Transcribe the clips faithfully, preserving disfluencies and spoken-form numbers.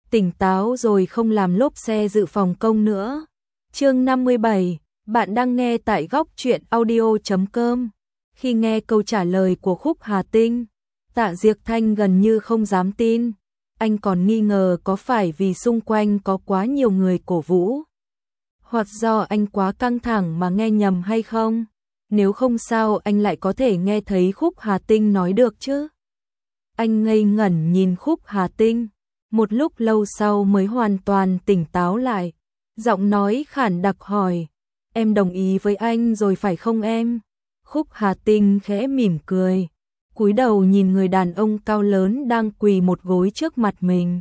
tỉnh táo rồi không làm lốp xe dự phòng công nữa. Chương năm mươi bảy, bạn đang nghe tại góc truyện audio chấm com. Khi nghe câu trả lời của Khúc Hà Tinh, Tạ Diệc Thanh gần như không dám tin. Anh còn nghi ngờ có phải vì xung quanh có quá nhiều người cổ vũ, hoặc do anh quá căng thẳng mà nghe nhầm hay không? Nếu không sao anh lại có thể nghe thấy Khúc Hà Tinh nói được chứ? Anh ngây ngẩn nhìn Khúc Hà Tinh, một lúc lâu sau mới hoàn toàn tỉnh táo lại. Giọng nói khản đặc hỏi, em đồng ý với anh rồi phải không em? Khúc Hà Tinh khẽ mỉm cười, cúi đầu nhìn người đàn ông cao lớn đang quỳ một gối trước mặt mình.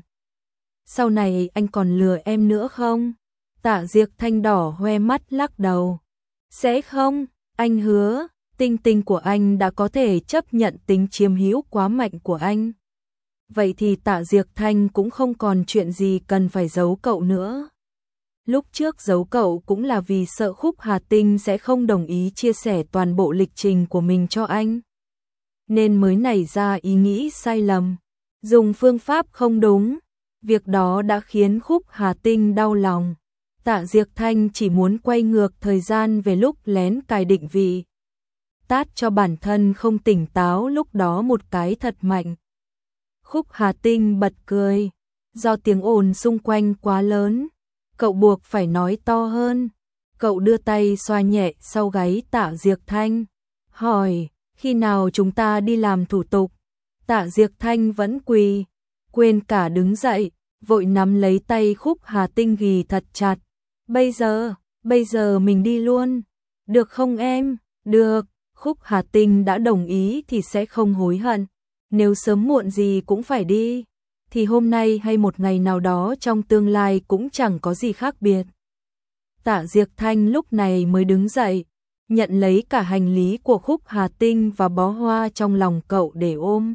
Sau này anh còn lừa em nữa không? Tạ Diệc Thanh đỏ hoe mắt lắc đầu. Sẽ không, anh hứa, tinh tinh của anh đã có thể chấp nhận tính chiếm hữu quá mạnh của anh. Vậy thì Tạ Diệc Thanh cũng không còn chuyện gì cần phải giấu cậu nữa. Lúc trước giấu cậu cũng là vì sợ Khúc Hà Tinh sẽ không đồng ý chia sẻ toàn bộ lịch trình của mình cho anh, nên mới nảy ra ý nghĩ sai lầm, dùng phương pháp không đúng. Việc đó đã khiến Khúc Hà Tinh đau lòng. Tạ Diệc Thanh chỉ muốn quay ngược thời gian về lúc lén cài định vị, tát cho bản thân không tỉnh táo lúc đó một cái thật mạnh. Khúc Hà Tinh bật cười, do tiếng ồn xung quanh quá lớn, cậu buộc phải nói to hơn. Cậu đưa tay xoa nhẹ sau gáy Tạ Diệc Thanh, hỏi, khi nào chúng ta đi làm thủ tục? Tạ Diệc Thanh vẫn quỳ, quên cả đứng dậy, vội nắm lấy tay Khúc Hà Tinh ghì thật chặt. Bây giờ, bây giờ mình đi luôn, được không em? Được, Khúc Hà Tinh đã đồng ý thì sẽ không hối hận. Nếu sớm muộn gì cũng phải đi, thì hôm nay hay một ngày nào đó trong tương lai cũng chẳng có gì khác biệt. Tạ Diệc Thanh lúc này mới đứng dậy, nhận lấy cả hành lý của Khúc Hà Tinh và bó hoa trong lòng cậu để ôm.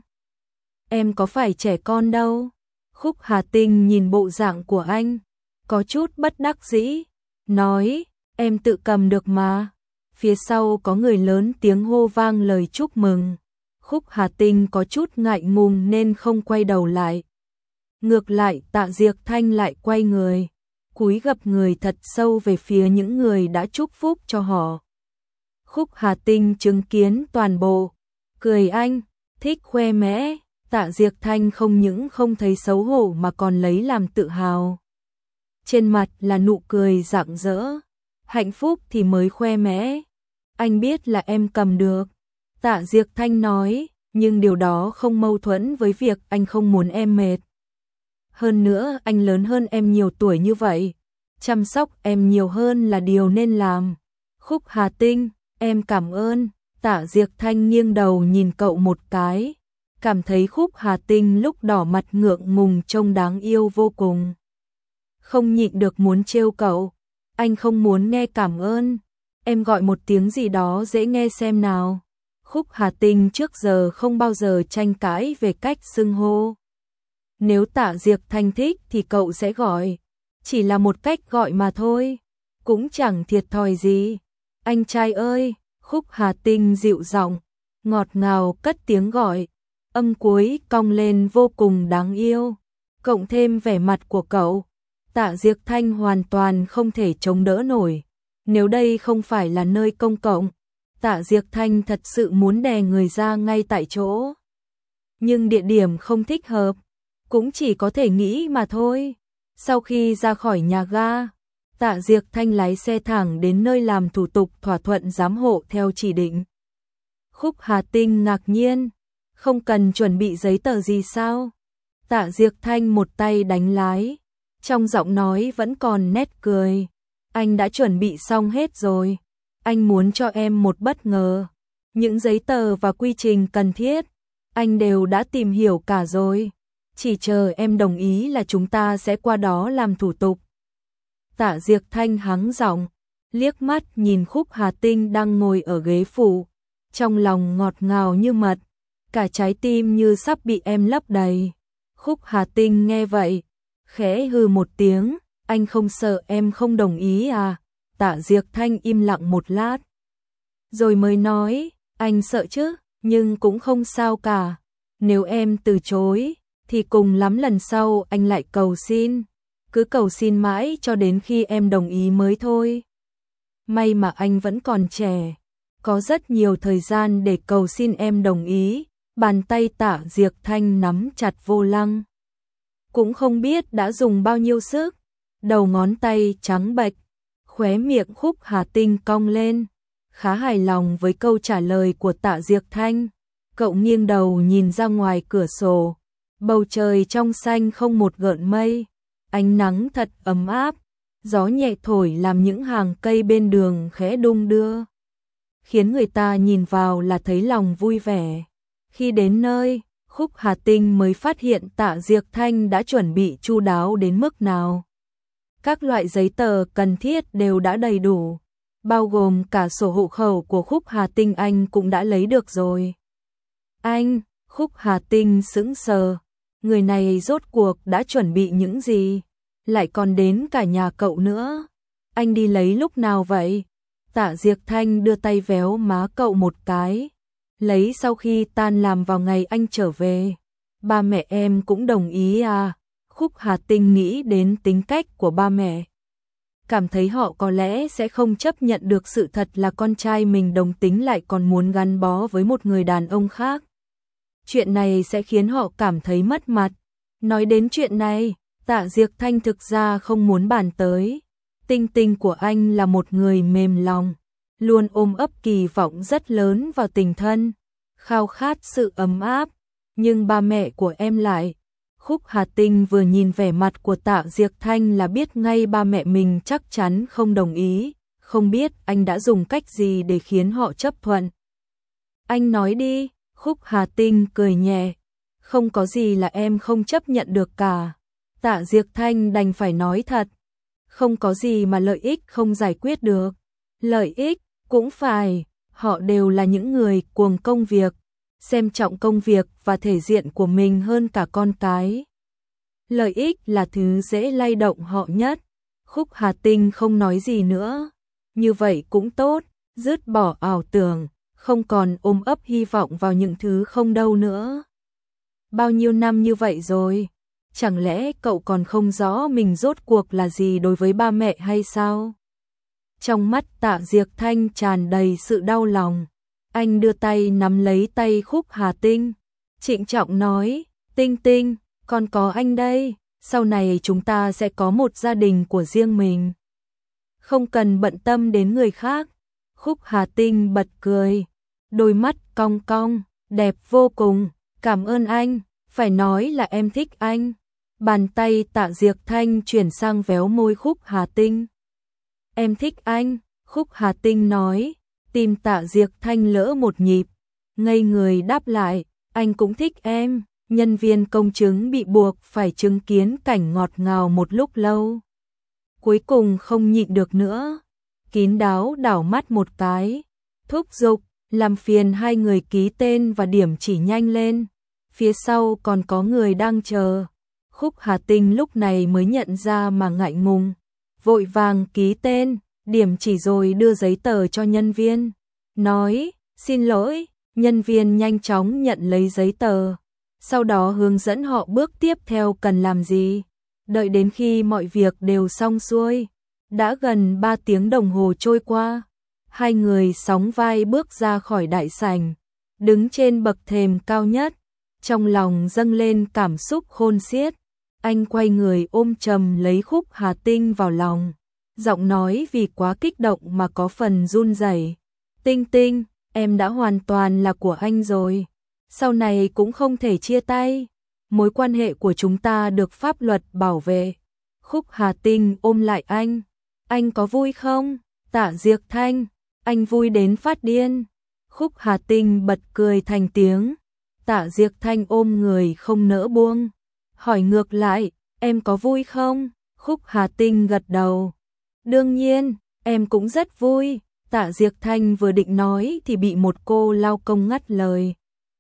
Em có phải trẻ con đâu. Khúc Hà Tinh nhìn bộ dạng của anh, có chút bất đắc dĩ, nói, em tự cầm được mà. Phía sau có người lớn tiếng hô vang lời chúc mừng. Khúc Hà Tinh có chút ngại ngùng nên không quay đầu lại. Ngược lại Tạ Diệc Thanh lại quay người, cúi gập người thật sâu về phía những người đã chúc phúc cho họ. Khúc Hà Tinh chứng kiến toàn bộ, cười anh, thích khoe mẽ. Tạ Diệc Thanh không những không thấy xấu hổ mà còn lấy làm tự hào. Trên mặt là nụ cười rạng rỡ, hạnh phúc thì mới khoe mẽ. Anh biết là em cầm được, Tạ Diệc Thanh nói, nhưng điều đó không mâu thuẫn với việc anh không muốn em mệt. Hơn nữa anh lớn hơn em nhiều tuổi như vậy, chăm sóc em nhiều hơn là điều nên làm. Khúc Hà Tinh, em cảm ơn. Tạ Diệc Thanh nghiêng đầu nhìn cậu một cái, cảm thấy Khúc Hà Tinh lúc đỏ mặt ngượng ngùng trông đáng yêu vô cùng. Không nhịn được muốn trêu cậu, anh không muốn nghe cảm ơn, em gọi một tiếng gì đó dễ nghe xem nào. Khúc Hà Tinh trước giờ không bao giờ tranh cãi về cách xưng hô. Nếu Tạ Diệc Thanh thích thì cậu sẽ gọi, chỉ là một cách gọi mà thôi, cũng chẳng thiệt thòi gì. Anh trai ơi. Khúc Hà Tinh dịu giọng, ngọt ngào cất tiếng gọi, âm cuối cong lên vô cùng đáng yêu, cộng thêm vẻ mặt của cậu, Tạ Diệc Thanh hoàn toàn không thể chống đỡ nổi. Nếu đây không phải là nơi công cộng, Tạ Diệc Thanh thật sự muốn đè người ra ngay tại chỗ. Nhưng địa điểm không thích hợp, cũng chỉ có thể nghĩ mà thôi. Sau khi ra khỏi nhà ga, Tạ Diệc Thanh lái xe thẳng đến nơi làm thủ tục thỏa thuận giám hộ theo chỉ định. Khúc Hà Tinh ngạc nhiên, không cần chuẩn bị giấy tờ gì sao? Tạ Diệc Thanh một tay đánh lái, trong giọng nói vẫn còn nét cười. Anh đã chuẩn bị xong hết rồi, anh muốn cho em một bất ngờ. Những giấy tờ và quy trình cần thiết, anh đều đã tìm hiểu cả rồi. Chỉ chờ em đồng ý là chúng ta sẽ qua đó làm thủ tục. Tạ Diệc Thanh hắng giọng, liếc mắt nhìn Khúc Hà Tinh đang ngồi ở ghế phụ, trong lòng ngọt ngào như mật, cả trái tim như sắp bị em lấp đầy. Khúc Hà Tinh nghe vậy, khẽ hừ một tiếng, anh không sợ em không đồng ý à? Tạ Diệc Thanh im lặng một lát, rồi mới nói, anh sợ chứ, nhưng cũng không sao cả. Nếu em từ chối, thì cùng lắm lần sau anh lại cầu xin, cứ cầu xin mãi cho đến khi em đồng ý mới thôi. May mà anh vẫn còn trẻ, có rất nhiều thời gian để cầu xin em đồng ý. Bàn tay Tạ Diệc Thanh nắm chặt vô lăng, cũng không biết đã dùng bao nhiêu sức, đầu ngón tay trắng bệch, khóe miệng Khúc Hà Tinh cong lên, khá hài lòng với câu trả lời của Tạ Diệc Thanh. Cậu nghiêng đầu nhìn ra ngoài cửa sổ, bầu trời trong xanh không một gợn mây, ánh nắng thật ấm áp, gió nhẹ thổi làm những hàng cây bên đường khẽ đung đưa, khiến người ta nhìn vào là thấy lòng vui vẻ. Khi đến nơi, Khúc Hà Tinh mới phát hiện Tạ Diệc Thanh đã chuẩn bị chu đáo đến mức nào. Các loại giấy tờ cần thiết đều đã đầy đủ, bao gồm cả sổ hộ khẩu của Khúc Hà Tinh anh cũng đã lấy được rồi. Anh, Khúc Hà Tinh sững sờ, người này rốt cuộc đã chuẩn bị những gì, lại còn đến cả nhà cậu nữa. Anh đi lấy lúc nào vậy? Tạ Diệc Thanh đưa tay véo má cậu một cái. Lấy sau khi tan làm vào ngày anh trở về. Ba mẹ em cũng đồng ý à? Khúc Hà Tinh nghĩ đến tính cách của ba mẹ, cảm thấy họ có lẽ sẽ không chấp nhận được sự thật là con trai mình đồng tính lại còn muốn gắn bó với một người đàn ông khác. Chuyện này sẽ khiến họ cảm thấy mất mặt. Nói đến chuyện này, Tạ Diệc Thanh thực ra không muốn bàn tới. Tinh Tinh của anh là một người mềm lòng, luôn ôm ấp kỳ vọng rất lớn vào tình thân, khao khát sự ấm áp, nhưng ba mẹ của em lại. Khúc Hà Tinh vừa nhìn vẻ mặt của Tạ Diệc Thanh là biết ngay ba mẹ mình chắc chắn không đồng ý, không biết anh đã dùng cách gì để khiến họ chấp thuận. Anh nói đi, Khúc Hà Tinh cười nhẹ, không có gì là em không chấp nhận được cả. Tạ Diệc Thanh đành phải nói thật, không có gì mà lợi ích không giải quyết được. Lợi ích, cũng phải, họ đều là những người cuồng công việc, xem trọng công việc và thể diện của mình hơn cả con cái. Lợi ích là thứ dễ lay động họ nhất. Khúc Hà Tinh không nói gì nữa. Như vậy cũng tốt, dứt bỏ ảo tưởng, không còn ôm ấp hy vọng vào những thứ không đâu nữa. Bao nhiêu năm như vậy rồi, chẳng lẽ cậu còn không rõ mình rốt cuộc là gì đối với ba mẹ hay sao? Trong mắt Tạ Diệc Thanh tràn đầy sự đau lòng. Anh đưa tay nắm lấy tay Khúc Hà Tinh, trịnh trọng nói, Tinh Tinh, con có anh đây, sau này chúng ta sẽ có một gia đình của riêng mình. Không cần bận tâm đến người khác. Khúc Hà Tinh bật cười, đôi mắt cong cong, đẹp vô cùng, cảm ơn anh, phải nói là em thích anh. Bàn tay Tạ Diệc Thanh chuyển sang véo môi Khúc Hà Tinh. Em thích anh, Khúc Hà Tinh nói, tim Tạ Diệc Thanh lỡ một nhịp, ngây người đáp lại, anh cũng thích em. Nhân viên công chứng bị buộc phải chứng kiến cảnh ngọt ngào một lúc lâu. Cuối cùng không nhịn được nữa, kín đáo đảo mắt một cái, thúc giục, làm phiền hai người ký tên và điểm chỉ nhanh lên, phía sau còn có người đang chờ. Khúc Hà Tinh lúc này mới nhận ra mà ngại ngùng, vội vàng ký tên, điểm chỉ rồi đưa giấy tờ cho nhân viên, nói, xin lỗi. Nhân viên nhanh chóng nhận lấy giấy tờ, sau đó hướng dẫn họ bước tiếp theo cần làm gì. Đợi đến khi mọi việc đều xong xuôi, đã gần ba tiếng đồng hồ trôi qua, hai người sóng vai bước ra khỏi đại sảnh, đứng trên bậc thềm cao nhất, trong lòng dâng lên cảm xúc khôn xiết. Anh quay người ôm chầm lấy Khúc Hà Tinh vào lòng, giọng nói vì quá kích động mà có phần run rẩy. Tinh Tinh, em đã hoàn toàn là của anh rồi, sau này cũng không thể chia tay, mối quan hệ của chúng ta được pháp luật bảo vệ. Khúc Hà Tinh ôm lại anh, anh có vui không? Tạ Diệc Thanh, anh vui đến phát điên. Khúc Hà Tinh bật cười thành tiếng, Tạ Diệc Thanh ôm người không nỡ buông, hỏi ngược lại, em có vui không? Khúc Hà Tinh gật đầu, đương nhiên, em cũng rất vui. Tạ Diệc Thanh vừa định nói thì bị một cô lao công ngắt lời.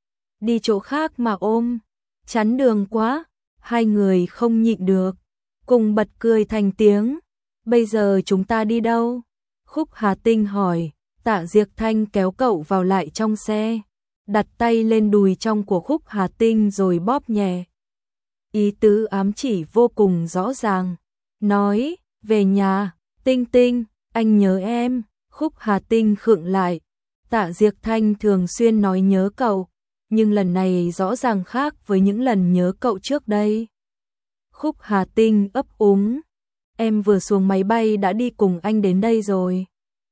Đi chỗ khác mà ôm, chắn đường quá. Hai người không nhịn được, cùng bật cười thành tiếng. Bây giờ chúng ta đi đâu? Khúc Hà Tinh hỏi. Tạ Diệc Thanh kéo cậu vào lại trong xe, đặt tay lên đùi trong của Khúc Hà Tinh rồi bóp nhẹ. ý tứ ám chỉ vô cùng rõ ràng. Nói, về nhà, Tinh Tinh, anh nhớ em. Khúc Hà Tinh khựng lại. Tạ Diệc Thanh thường xuyên nói nhớ cậu, nhưng lần này rõ ràng khác với những lần nhớ cậu trước đây. Khúc Hà Tinh ấp úng. Em vừa xuống máy bay đã đi cùng anh đến đây rồi.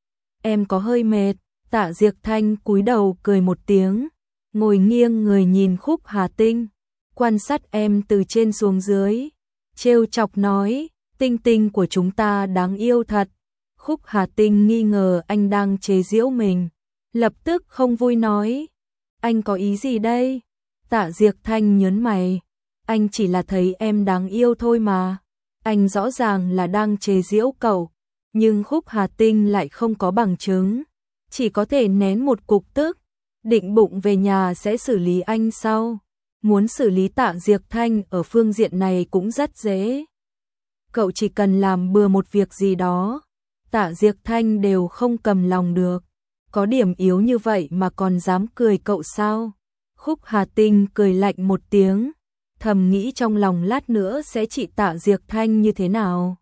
Em có hơi mệt. Tạ Diệc Thanh cúi đầu cười một tiếng, ngồi nghiêng người nhìn Khúc Hà Tinh, quan sát em từ trên xuống dưới, trêu chọc nói, Tinh Tinh của chúng ta đáng yêu thật. Khúc Hà Tinh nghi ngờ anh đang chế giễu mình, lập tức không vui nói, anh có ý gì đây? Tạ Diệc Thanh nhớn mày, anh chỉ là thấy em đáng yêu thôi mà. Anh rõ ràng là đang chế giễu cậu, nhưng Khúc Hà Tinh lại không có bằng chứng, chỉ có thể nén một cục tức, định bụng về nhà sẽ xử lý anh sau. Muốn xử lý Tạ Diệc Thanh ở phương diện này cũng rất dễ. Cậu chỉ cần làm bừa một việc gì đó, Tạ Diệc Thanh đều không cầm lòng được. Có điểm yếu như vậy mà còn dám cười cậu sao? Khúc Hà Tinh cười lạnh một tiếng, thầm nghĩ trong lòng lát nữa sẽ trị Tạ Diệc Thanh như thế nào.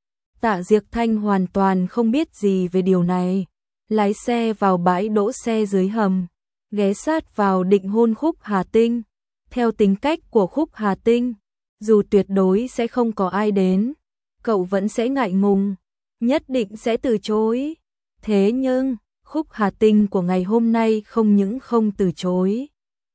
Tạ Diệc Thanh hoàn toàn không biết gì về điều này, lái xe vào bãi đỗ xe dưới hầm, ghé sát vào định hôn Khúc Hà Tinh. Theo tính cách của Khúc Hà Tinh, dù tuyệt đối sẽ không có ai đến, cậu vẫn sẽ ngại ngùng, nhất định sẽ từ chối. Thế nhưng, Khúc Hà Tinh của ngày hôm nay không những không từ chối,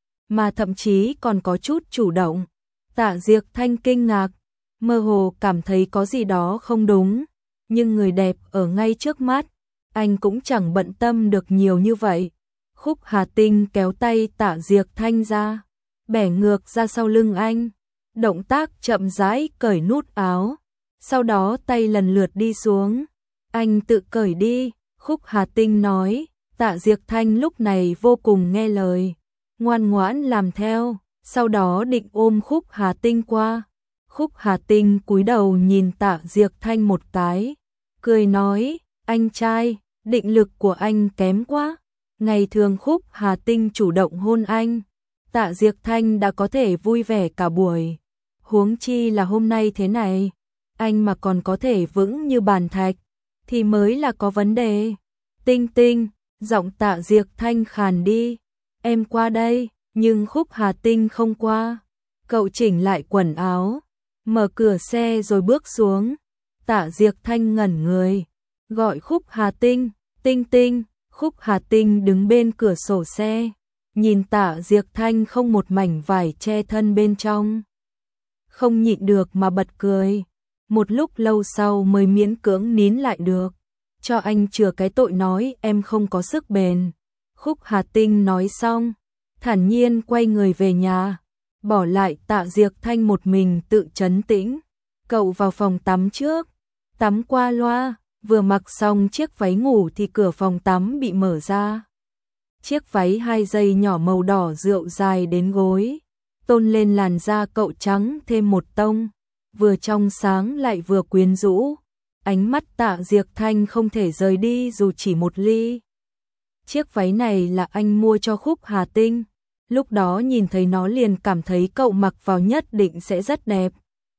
mà thậm chí còn có chút chủ động. Tạ Diệc Thanh kinh ngạc, mơ hồ cảm thấy có gì đó không đúng, nhưng người đẹp ở ngay trước mắt, anh cũng chẳng bận tâm được nhiều như vậy. Khúc Hà Tinh kéo tay Tạ Diệc Thanh ra, bẻ ngược ra sau lưng anh, động tác chậm rãi cởi nút áo, sau đó tay lần lượt đi xuống. Anh tự cởi đi, Khúc Hà Tinh nói. Tạ Diệc Thanh lúc này vô cùng nghe lời, ngoan ngoãn làm theo, sau đó định ôm Khúc Hà Tinh qua. Khúc Hà Tinh cúi đầu nhìn Tạ Diệc Thanh một cái, cười nói, anh trai, định lực của anh kém quá. Ngày thường Khúc Hà Tinh chủ động hôn anh, Tạ Diệc Thanh đã có thể vui vẻ cả buổi, huống chi là hôm nay thế này, anh mà còn có thể vững như bàn thạch, thì mới là có vấn đề. Tinh Tinh, giọng Tạ Diệc Thanh khàn đi, em qua đây, nhưng Khúc Hà Tinh không qua. Cậu chỉnh lại quần áo, mở cửa xe rồi bước xuống. Tạ Diệc Thanh ngẩn người, gọi Khúc Hà Tinh, Tinh Tinh. Khúc Hà Tinh đứng bên cửa sổ xe, nhìn Tạ Diệc Thanh không một mảnh vải che thân bên trong, không nhịn được mà bật cười. Một lúc lâu sau mới miễn cưỡng nín lại được, cho anh chừa cái tội nói em không có sức bền. Khúc Hà Tinh nói xong, thản nhiên quay người về nhà, bỏ lại Tạ Diệc Thanh một mình tự trấn tĩnh. Cậu vào phòng tắm trước, tắm qua loa, vừa mặc xong chiếc váy ngủ thì cửa phòng tắm bị mở ra. Chiếc váy hai dây nhỏ màu đỏ rượu dài đến gối, tôn lên làn da cậu trắng thêm một tông, vừa trong sáng lại vừa quyến rũ. Ánh mắt Tạ Diệc Thanh không thể rời đi dù chỉ một ly. Chiếc váy này là anh mua cho Khúc Hà Tinh, lúc đó nhìn thấy nó liền cảm thấy cậu mặc vào nhất định sẽ rất đẹp.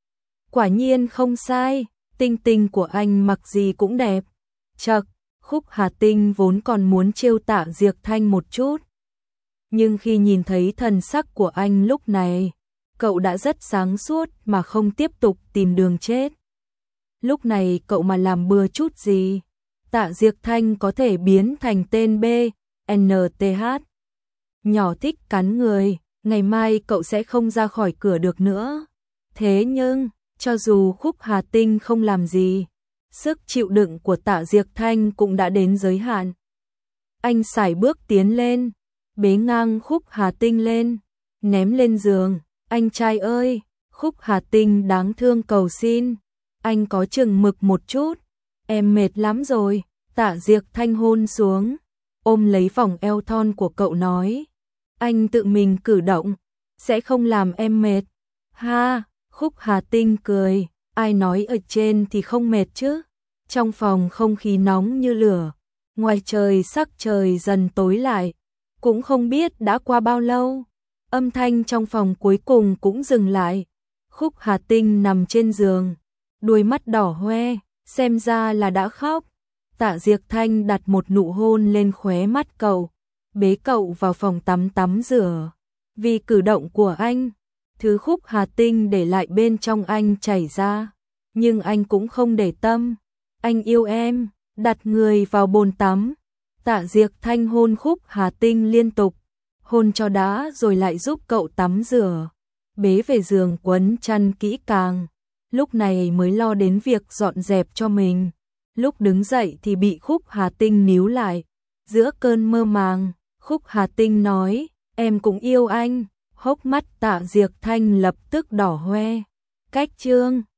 Quả nhiên không sai, Tinh Tinh của anh mặc gì cũng đẹp. Chậc, Khúc Hà Tinh vốn còn muốn trêu Tạ Diệc Thanh một chút, nhưng khi nhìn thấy thần sắc của anh lúc này, cậu đã rất sáng suốt mà không tiếp tục tìm đường chết. Lúc này cậu mà làm bừa chút gì, Tạ Diệc Thanh có thể biến thành tên B N T H. Nhỏ thích cắn người, ngày mai cậu sẽ không ra khỏi cửa được nữa. Thế nhưng, cho dù Khúc Hà Tinh không làm gì, sức chịu đựng của Tạ Diệc Thanh cũng đã đến giới hạn. Anh sải bước tiến lên, bế ngang Khúc Hà Tinh lên, ném lên giường. Anh trai ơi, Khúc Hà Tinh đáng thương cầu xin, anh có chừng mực một chút, em mệt lắm rồi. Tạ Diệc Thanh hôn xuống, ôm lấy vòng eo thon của cậu nói, anh tự mình cử động, sẽ không làm em mệt. Ha, Khúc Hà Tinh cười, ai nói ở trên thì không mệt chứ. Trong phòng không khí nóng như lửa, ngoài trời sắc trời dần tối lại, cũng không biết đã qua bao lâu. Âm thanh trong phòng cuối cùng cũng dừng lại. Khúc Hà Tinh nằm trên giường, đôi mắt đỏ hoe, xem ra là đã khóc. Tạ Diệc Thanh đặt một nụ hôn lên khóe mắt cậu, bế cậu vào phòng tắm tắm rửa. Vì cử động của anh, thứ Khúc Hà Tinh để lại bên trong anh chảy ra, nhưng anh cũng không để tâm. Anh yêu em, đặt người vào bồn tắm. Tạ Diệc Thanh hôn Khúc Hà Tinh liên tục, hôn cho đã rồi lại giúp cậu tắm rửa, bế về giường quấn chăn kỹ càng. Lúc này mới lo đến việc dọn dẹp cho mình. Lúc đứng dậy thì bị Khúc Hà Tinh níu lại. Giữa cơn mơ màng, Khúc Hà Tinh nói, em cũng yêu anh. Hốc mắt Tạ Diệc Thanh lập tức đỏ hoe. Cách chương